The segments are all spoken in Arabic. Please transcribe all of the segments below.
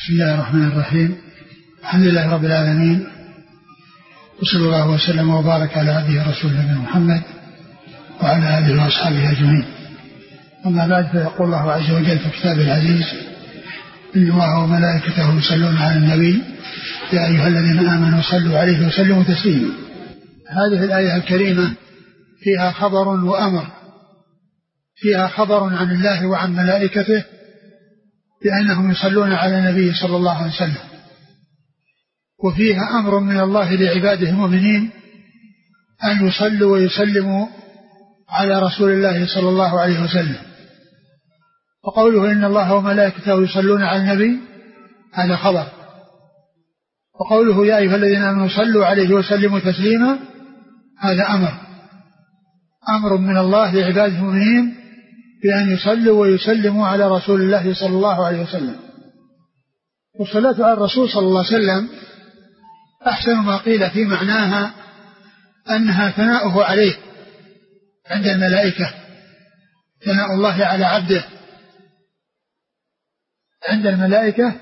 بسم الله الرحمن الرحيم. الحمد لله رب العالمين، وصلى الله وسلم وبارك على عبده ورسوله محمد وعلى آله وأصحابه أجمعين. أما بعد، فيقول الله عز وجل في كتابه العزيز: إن الله وملائكته يصلون على النبي يا أيها الذين آمنوا صلوا عليه وسلموا تسليما. هذه الآية الكريمة فيها خبر وأمر، فيها خبر عن الله وعن ملائكته بأنهم يصلون على النبي صلى الله عليه وسلم، وفيها أمر من الله لعباده المؤمنين أن يصلوا ويسلموا على رسول الله صلى الله عليه وسلم. وقوله إن الله وملائكته يصلون على النبي هذا خبر، وقوله يا أيها الذين آمنوا صلوا عليه وسلموا تسليما هذا أمر من الله لعباده المؤمنين بأن يصلوا ويسلموا على رسول الله صلى الله عليه وسلم. والصلاة على الرسول صلى الله عليه وسلم أحسن ما قيل في معناها أنها ثناؤه عليه عند الملائكة، ثناء الله على عبده عند الملائكة،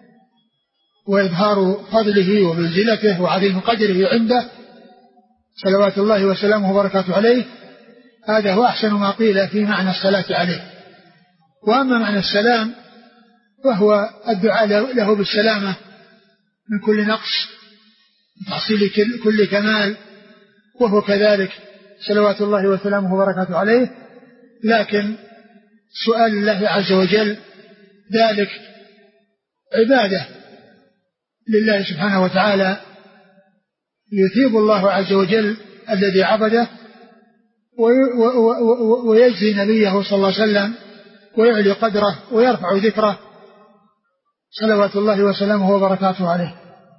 وإظهار فضله ومنزلته وعظيم قدره عنده صلوات الله وسلامه وبركاته عليه. هذا هو أحسن ما قيل في معنى الصلاة عليه. وأما معنى السلام فهو الدعاء له بالسلامة من كل نقص، تحصيل كل كمال، وهو كذلك صلوات الله وسلامه وبركاته عليه. لكن سؤال الله عز وجل ذلك عبادة لله سبحانه وتعالى، يثيب الله عز وجل الذي عبده ويجزي نبيه صلى الله عليه وسلم ويعلي قدره ويرفع ذكره صلوات الله وسلامه وبركاته عليه.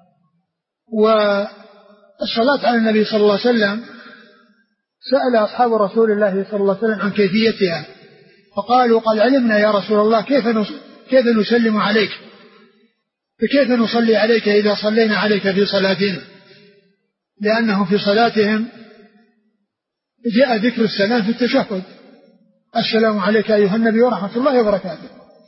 والصلاة على النبي صلى الله عليه وسلم سأل أصحاب رسول الله صلى الله عليه وسلم عن كيفيتها، فقالوا قد علمنا يا رسول الله كيف نسلم عليك، فكيف نصلي عليك إذا صلينا عليك في صلاتنا، لأنهم في صلاتهم جاء ذكر السلام في التشهد: السلام عليك أيها النبي ورحمة الله وبركاته.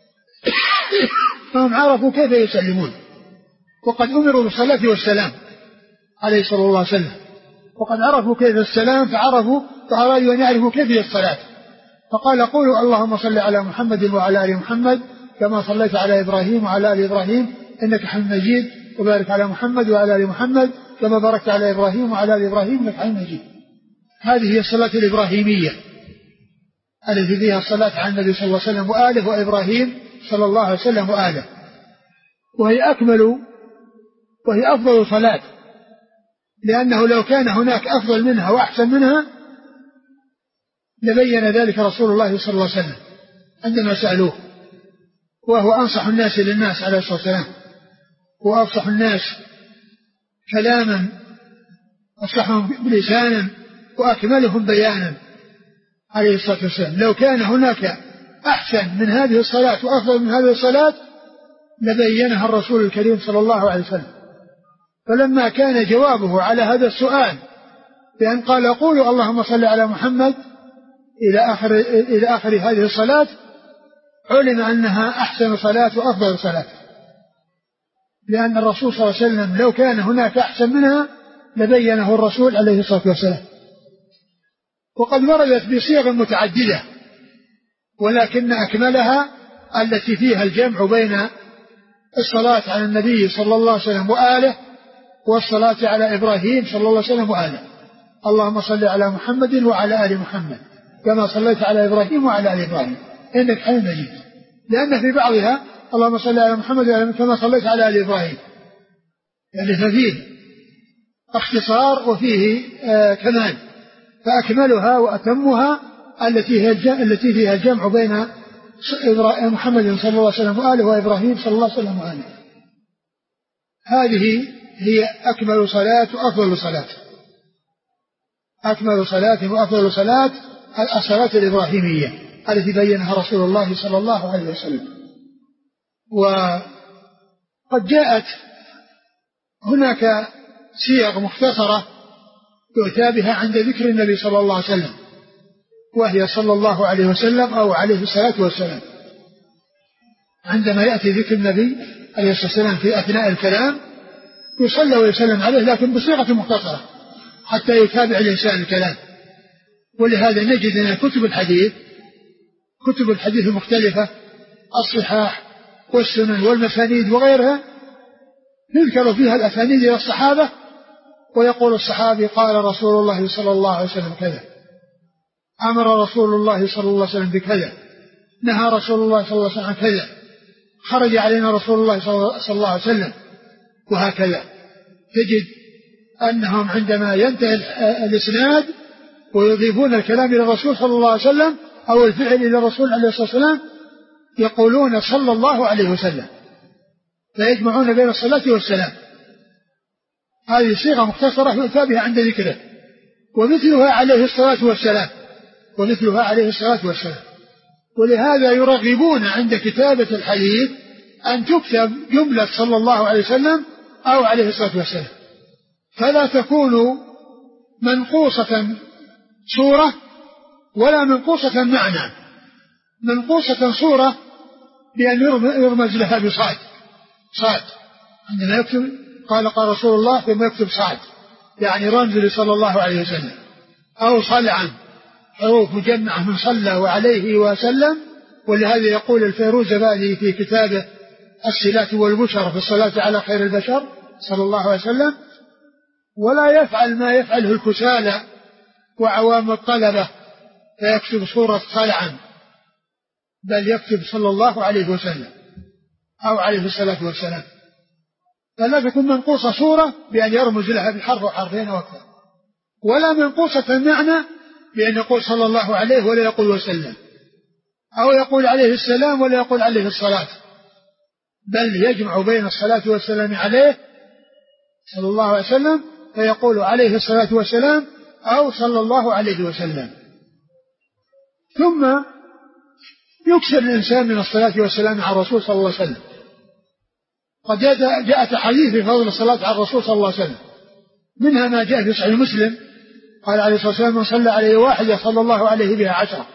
فهم عرفوا كيف يسلمون، وقد أمروا بالصلاة والسلام عليه صلى الله عليه وسلم، وقد عرفوا كيف السلام فأرادوا أن يعرفوا كيف الصلاة، فقال قولوا اللهم صل على محمد وعلى آل محمد كما صليت على إبراهيم وعلى آل إبراهيم إنك حميد مجيد، وبارك على محمد وعلى آل محمد كما باركت على إبراهيم وعلى آل إبراهيم إنك حميد مجيد. هذه هي الصلاة الإبراهيمية التي فيها الصلاة على النبي صلى الله عليه وسلم وآله وإبراهيم صلى الله عليه وسلم وآله، وهي أفضل صلاة، لأنه لو كان هناك أفضل منها وأحسن منها لبين ذلك رسول الله صلى الله عليه وسلم عندما سألوه، وهو أنصح الناس للناس عليه الصلاة والسلام، وأفصح الناس كلاما، أفصحهم بلسانا، وأكملهم بيانا عليه الصلاة والسلام. لو كان هناك أحسن من هذه الصلاة وأفضل من هذه الصلاة لبينها الرسول الكريم صلى الله عليه وسلم. فلما كان جوابه على هذا السؤال بأن قال قولوا اللهم صل على محمد إلى آخر هذه الصلاة، علم أنها أحسن صلاة وأفضل صلاة، لأن الرسول صلى الله عليه وسلم لو كان هناك أحسن منها لبينه الرسول عليه الصلاة والسلام. وقد وردت بصيغ متعددة، ولكن أكملها التي فيها الجمع بين الصلاة على النبي صلى الله عليه وسلم وآله والصلاة على إبراهيم صلى الله عليه وسلم وآله. اللهم صل على محمد وعلى آل محمد كما صليت على إبراهيم وعلى آل إبراهيم إنك حميد مجيد، لأن في بعضها اللهم صل على محمد وعلى كما صليت على آل إبراهيم، يعني ففيه اختصار وفيه كمال، فأكملها وأتمها التي فيها الجمع بين محمد صلى الله عليه وسلم وآله وإبراهيم صلى الله عليه وسلم وآله. هذه هي أكمل صلاة وأفضل صلاة، أكمل صلاة وأفضل صلاة الصلاة الإبراهيمية التي بينها رسول الله صلى الله عليه وسلم. وقد جاءت هناك صيغ مختصرة يؤتى بها عند ذكر النبي صلى الله عليه وسلم، وهي صلى الله عليه وسلم أو عليه الصلاة والسلام. عندما يأتي ذكر النبي عليه الصلاة والسلام في أثناء الكلام يصلى ويسلم عليه، لكن بصيغة مختصرة حتى يتابع الإنسان الكلام. ولهذا نجد أن كتب الحديث المختلفة، الصحاح والسنن والمسانيد وغيرها، يذكر فيها الأسانيد إلى الصحابة، ويقول الصحابي قال رسول الله صلى الله عليه وسلم كذا، أمر رسول الله صلى الله عليه وسلم بكذا، نهى رسول الله صلى الله عليه وسلم عن كذا، خرج علينا رسول الله صلى الله عليه وسلم، وهكذا. تجد أنهم عندما ينتهي الإسناد ويضيفون الكلام إلى الرسول صلى الله عليه وسلم أو الفعل إلى الرسول عليه الصلاة والسلام يقولون صلى الله عليه وسلم، فيجمعون بين الصلاة والسلام. هذه صيغة مختصرة يؤتى بها عند ذكره، ومثلها عليه الصلاة والسلام. ولهذا يرغبون عند كتابة الحديث أن تكتب جملة صلى الله عليه وسلم أو عليه الصلاة والسلام، فلا تكون منقوصة صورة ولا منقوصة معنى. منقوصة صورة بأن يرمز لها بصاد، عندما يكتب قال رسول الله ثم يكتب صاد، يعني رمز صلى الله عليه وسلم، أو صلعا، حروف مجمعة من صلى وعليه وسلم. ولهذا يقول الفيروزبادي في كتابه الصلات والبشر في الصلاة على خير البشر صلى الله عليه وسلم: ولا يفعل ما يفعله الكسالى وعوام الطلبة فيكتب صورة صلعا، بل يكتب صلى الله عليه وسلم أو عليه الصلاة والسلام. فلا تكون منقوصة صورة بأن يرمز لها بحرف أو حرفين أو أكثر، ولا منقوصة المعنى بأن يقول صلى الله عليه ولا يقول وسلم، أو يقول عليه السلام ولا يقول عليه الصلاة، بل يجمع بين الصلاة والسلام عليه صلى الله عليه وسلم فيقول عليه الصلاة والسلام أو صلى الله عليه وسلم. ثم يكثر الإنسان من الصلاة والسلام على الرسول صلى الله عليه وسلم. قد جاءت أحاديث في فضل الصلاة على الرسول صلى الله عليه وسلم، منها ما جاء في صحيح مسلم قال عليه الصلاة والسلام: من صلى عليه واحدة صلى الله عليه بها 10.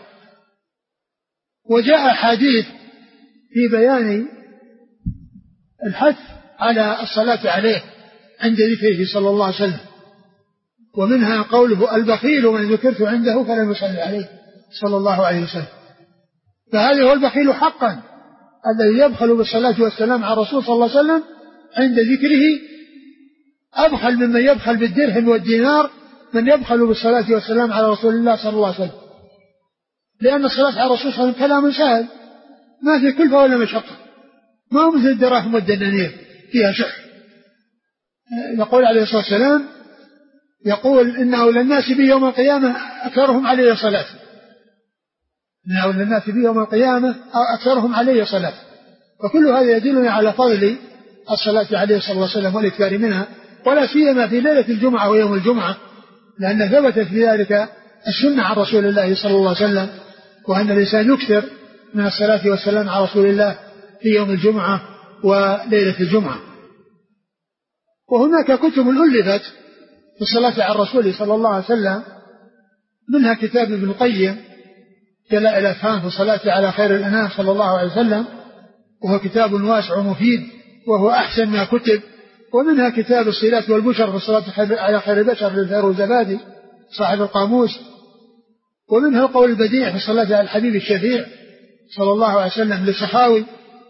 وجاء حديث في بيان الحث على الصلاة عليه عند ذكره صلى الله عليه وسلم، ومنها قوله: البخيل من ذكرت عنده فلم يصلي عليه صلى الله عليه وسلم. فهذا هو البخيل حقا، الذي يبخل بالصلاة والسلام على الرسول صلى الله عليه وسلم عند ذكره، أبخل ممن يبخل بالدرهم والدينار من يبخل بالصلاة والسلام على رسول الله صلى الله عليه وسلم، لأن الصلاة على الرسول صلى الله عليه وسلم كلام سهل ما في كلفة ولا مشقة، ما هو مثل الدراهم والدنانير فيها شح. يقول عليه الصلاة والسلام: يقول إنه للناس بي يوم القيامة أكثرهم علي صلاة، إنه للناس بي يوم القيامة أكثرهم علي صلاة. وكل هذا يدلنا على فضل الصلاة عليه صلى الله عليه وسلم والإكثار منها، ولا سيما في ليلة الجمعة ويوم الجمعة، لأن ثبتت في ذلك السنة عن رسول الله صلى الله عليه وسلم، وأن الإنسان يكثر من الصلاة والسلام على رسول الله في يوم الجمعة وليلة الجمعة. وهناك كتب ألفت في الصلاة على الرسول صلى الله عليه وسلم، منها كتاب ابن القيم جلاء الأفهام في الصلاة على خير الأنام صلى الله عليه وسلم، وهو كتاب واسع ومفيد وهو أحسن ما كتب. ومنها كتاب الصلات والبشر في الصلاة على خير البشر للفيروزبادي صاحب القاموس. ومنها القول البديع في الصلاة على الحبيب الشفيع صلى الله عليه وسلم للسخاوي.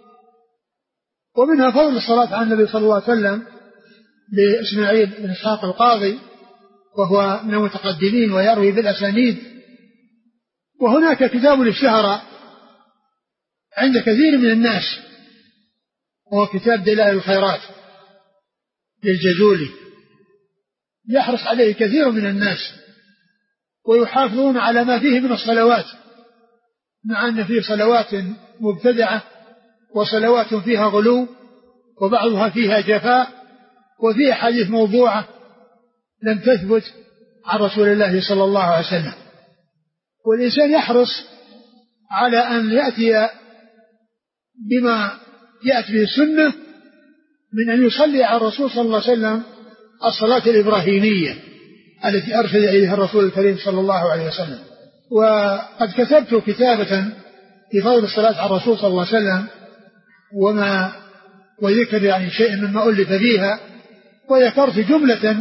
ومنها فضل الصلاة على النبي صلى الله عليه وسلم لإسماعيل بن إسحاق القاضي، وهو من المتقدمين ويروي بالأسانيد. وهناك كتاب اشتهر عند كثير من الناس، وهو كتاب دلائل الخيرات للجزولي، يحرص عليه كثير من الناس ويحافظون على ما فيه من الصلوات، مع أن فيه صلوات مبتدعة وصلوات فيها غلو وبعضها فيها جفاء وفيها حديث موضوعة لم تثبت عن رسول الله صلى الله عليه وسلم. والإنسان يحرص على أن يأتي بما يأتي به السنة من أن يصلي على الرسول صلى الله عليه وسلم الصلاة الإبراهيمية التي أرشد إليها الرسول الكريم صلى الله عليه وسلم. وقد كتبت كتابة في فضل الصلاة على الرسول صلى الله عليه وسلم وذكر يعني شيء مما ألف فيها، وذكرت جملة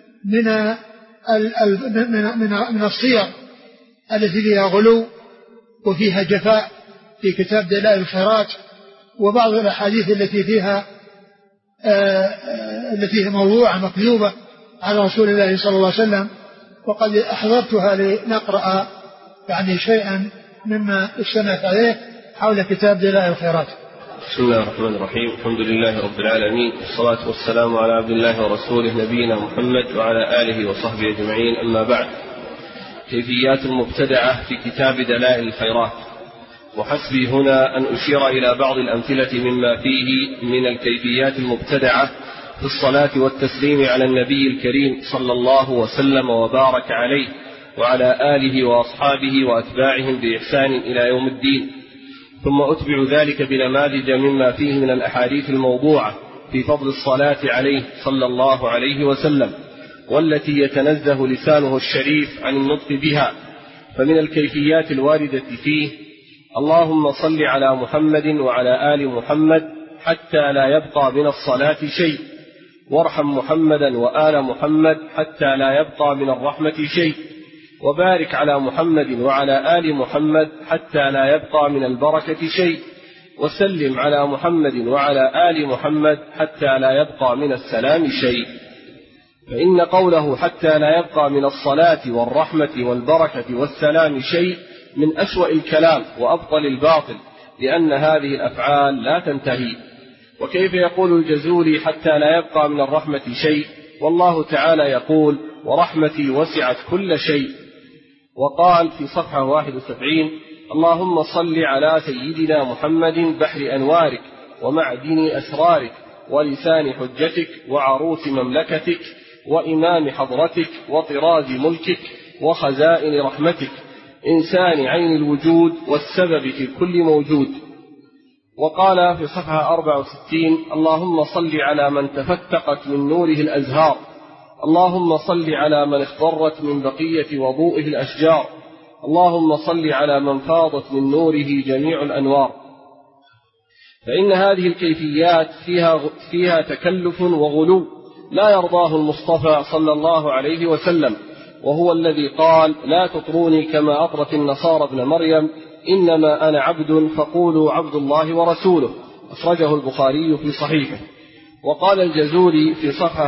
من الصيغ التي فيها غلو وفيها جفاء في كتاب دلائل الخيرات، وبعض الأحاديث التي هي موضوعة مكذوبة على رسول الله صلى الله عليه وسلم، وقد أحضرتها لنقرأ يعني شيئا مما استمعت عليه حول كتاب دلائل الخيرات. بسم الله الرحمن الرحيم. الحمد لله رب العالمين، والصلاة والسلام على عبد الله ورسوله نبينا محمد وعلى آله وصحبه أجمعين، أما بعد. كيفيات المبتدعة في كتاب دلائل الخيرات. وحسبي هنا أن أشير إلى بعض الأمثلة مما فيه من الكيفيات المبتدعة في الصلاة والتسليم على النبي الكريم صلى الله وسلم وبارك عليه وعلى آله وأصحابه وأتباعهم بإحسان إلى يوم الدين، ثم أتبع ذلك بنماذج مما فيه من الأحاديث الموضوعة في فضل الصلاة عليه صلى الله عليه وسلم، والتي يتنزه لسانه الشريف عن النطق بها. فمن الكيفيات الواردة فيه: اللهم صل على محمد وعلى آل محمد حتى لا يبقى من الصلاة شيء، وارحم محمدا وآل محمد حتى لا يبقى من الرحمة شيء، وبارك على محمد وعلى آل محمد حتى لا يبقى من البركة شيء، وسلم على محمد وعلى آل محمد حتى لا يبقى من السلام شيء. فإن قوله حتى لا يبقى من الصلاة والرحمة والبركة والسلام شيء من أسوأ الكلام وأبطل الباطل، لأن هذه الأفعال لا تنتهي. وكيف يقول الجزولي حتى لا يبقى من الرحمة شيء، والله تعالى يقول: ورحمتي وسعت كل شيء. وقال في صفحة 71: اللهم صل على سيدنا محمد بحر أنوارك ومعدن أسرارك ولسان حجتك وعروس مملكتك وإمام حضرتك وطراز ملكك وخزائن رحمتك، إنسان عين الوجود والسبب في كل موجود. وقال في صفحة 64: اللهم صل على من تفتقت من نوره الأزهار، اللهم صل على من اخضرت من بقية وضوئه الأشجار، اللهم صل على من فاضت من نوره جميع الأنوار. فإن هذه الكيفيات فيها تكلف وغلو لا يرضاه المصطفى صلى الله عليه وسلم، وهو الذي قال: لا تطروني كما أطرت النصارى ابن مريم، إنما أنا عبد فقولوا عبد الله ورسوله، أخرجه البخاري في صحيحه. وقال الجزولي في صفحة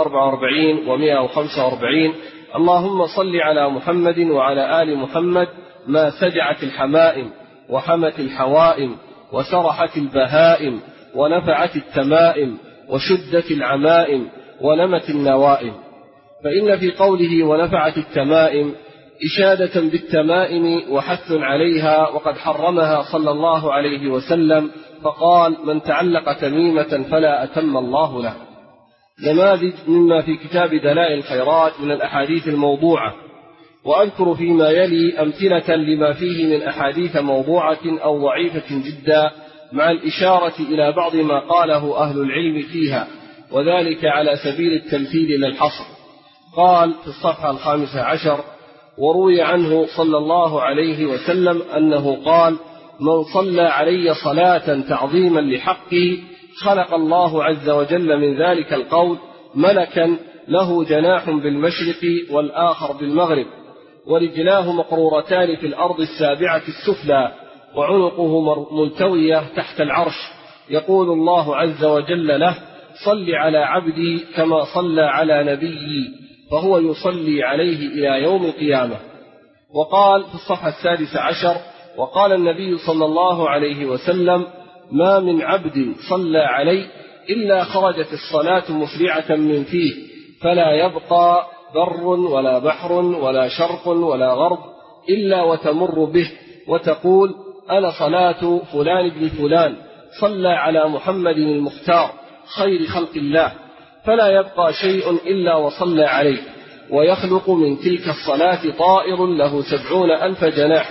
144 و145: اللهم صل على محمد وعلى آل محمد ما سجعت الحمائم وحمت الحوائم وسرحت البهائم ونفعت التمائم وشدت العمائم ونمت النوائم. فإن في قوله ونفعت التمائم إشادة بالتمائم وحث عليها، وقد حرمها صلى الله عليه وسلم، فقال: من تعلق تميمة فلا أتم الله له. نماذج مما في كتاب دلائل الخيرات من الأحاديث الموضوعة. وأذكر فيما يلي أمثلة لما فيه من أحاديث موضوعة أو ضعيفة جدا، مع الإشارة إلى بعض ما قاله أهل العلم فيها، وذلك على سبيل التمثيل للحصر. قال في الصفحة 15: وروي عنه صلى الله عليه وسلم أنه قال: من صلى علي صلاة تعظيما لحقه خلق الله عز وجل من ذلك القول ملكا له جناح بالمشرق والآخر بالمغرب، ورجلاه مقرورتان في الأرض السابعة السفلى، وعنقه ملتوية تحت العرش، يقول الله عز وجل له: صل على عبدي كما صلى على نبيي، فهو يصلي عليه إلى يوم القيامة. وقال في الصفحة 16: وقال النبي صلى الله عليه وسلم: ما من عبد صلى علي إلا خرجت الصلاة مسرعة من فيه، فلا يبقى بر ولا بحر ولا شرق ولا غرب إلا وتمر به، وتقول: أنا صلاة فلان بن فلان صلى على محمد المختار خير خلق الله، فلا يبقى شيء إلا وصلى عليه، ويخلق من تلك الصلاة طائر له 70,000 جناح،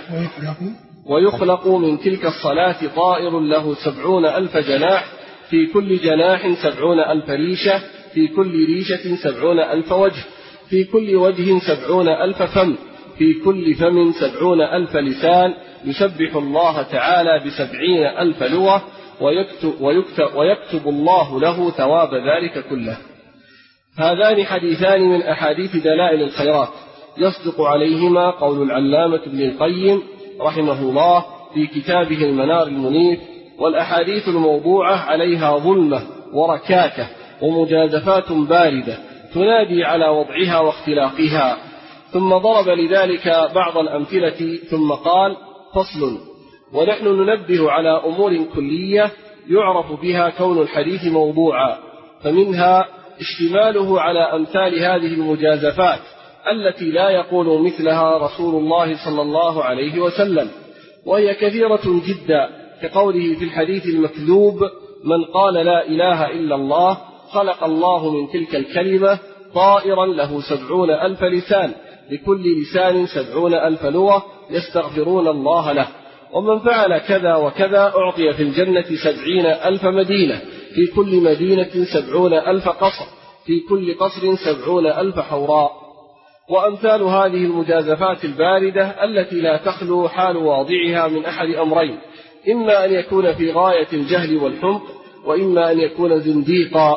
ويخلق من تلك الصلاة طائر له 70,000 جناح، في كل جناح 70,000 ريشة، في كل ريشة 70,000 وجه، في كل وجه 70,000 فم، في كل فم 70,000 لسان، يسبح الله تعالى ب70,000 لغة، ويكتب الله له ثواب ذلك كله. هذان حديثان من أحاديث دلائل الخيرات يصدق عليهما قول العلامة ابن القيم رحمه الله في كتابه المنار المنيف: والأحاديث الموضوعة عليها ظلمة وركاكة ومجازفات باردة تنادي على وضعها واختلاقها. ثم ضرب لذلك بعض الأمثلة ثم قال: فصل: ونحن ننبه على أمور كلية يعرف بها كون الحديث موضوعا، فمنها اشتماله على أمثال هذه المجازفات التي لا يقول مثلها رسول الله صلى الله عليه وسلم، وهي كثيرة جدا، كقوله في الحديث المكذوب: من قال لا إله إلا الله خلق الله من تلك الكلمة طائرا له 70,000 لسان، لكل لسان 70,000 لغة يستغفرون الله له، ومن فعل كذا وكذا أعطي في الجنة 70,000 مدينة، في كل مدينة 70,000 قصر، في كل قصر 70,000 حوراء. وأمثال هذه المجازفات الباردة التي لا تخلو حال واضعها من أحد أمرين: إما أن يكون في غاية الجهل والحمق، وإما أن يكون زنديقا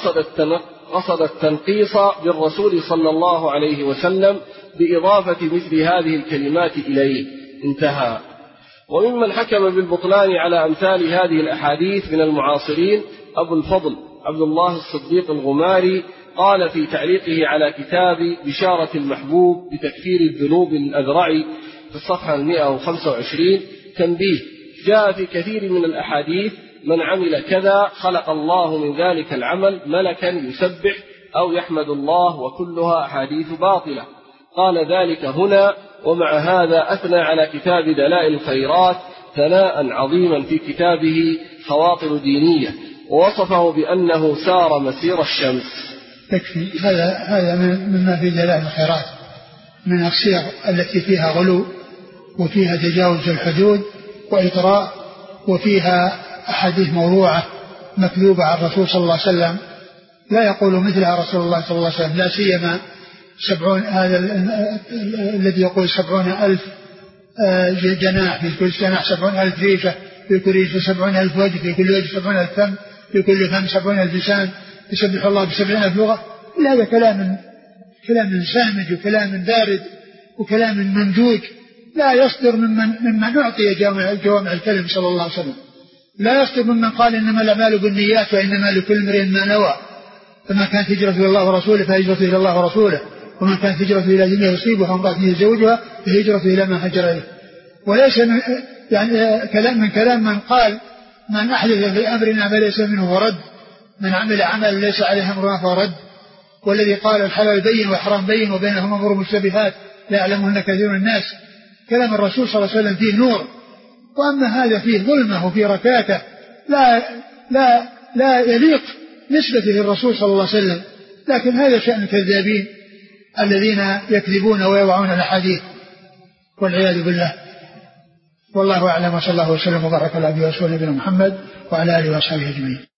قصد التنقيص بالرسول صلى الله عليه وسلم بإضافة مثل هذه الكلمات إليه. انتهى. وممن حكم بالبطلان على أمثال هذه الأحاديث من المعاصرين أبو الفضل عبد الله الصديق الغماري، قال في تعليقه على كتاب بشارة المحبوب بتكفير الذنوب الأذرعي في الصفحة 125: تنبيه: جاء في كثير من الأحاديث من عمل كذا خلق الله من ذلك العمل ملكا يسبح أو يحمد الله، وكلها أحاديث باطلة. قال ذلك هنا، ومع هذا أثنى على كتاب دلائل الخيرات ثناء عظيما في كتابه خواطر دينية، ووصفه بأنه سار مسير الشمس. تكفي. هذا مما في دلائل الخيرات من الصيغ التي فيها غلو، وفيها تجاوز الحدود وإطراء، وفيها أحاديث موضوعة مكذوبة عن الرسول صلى الله عليه وسلم لا يقول مثلها رسول الله صلى الله عليه وسلم، لا سيما 70 هذا الذي يقول 70,000 جناح، في كل جناح 70,000 ريشة، في كل ريشة 70,000 وجه، في كل وجه 70,000 فم، في كل فم 70,000 لسان، يسبح الله ب70,000 لغة. هذا كلام سامج وكلام بارد وكلام ممجوج، لا يصدر ممن أعطي جوامع الكلم صلى الله عليه وسلم، لا يصدر ممن قال إنما الأعمال بالنيات وإنما لكل امرئ ما نوى، فما كانت هجرته إلى الله ورسوله فهجرته إلى الله ورسوله، ومن كانت هجرته إلى دنيا يصيبها وامرأة يتزوجها فهجرته إلى ما هجر إليه. وليس من كلام من قال: من أحدث في أمرنا ما ليس منه ورد، من عمل عملا ليس عليه أمرنا فرد. والذي قال الحلال بين والحرام بين وبينهما أمور مشتبهات لا يعلمهن كثير من الناس. كلام الرسول صلى الله عليه وسلم فيه نور، وأما هذا فيه ظلمة وفيه ركاكة لا يليق نسبته للرسول صلى الله عليه وسلم. لكن هذا شأن الكذابين الذين يكذبون ويوعون الأحاديث والعياذ بالله. والله أعلم، وصلى الله وسلم وبارك على عبده ورسوله نبينا محمد وعلى آله وصحبه أجمعين.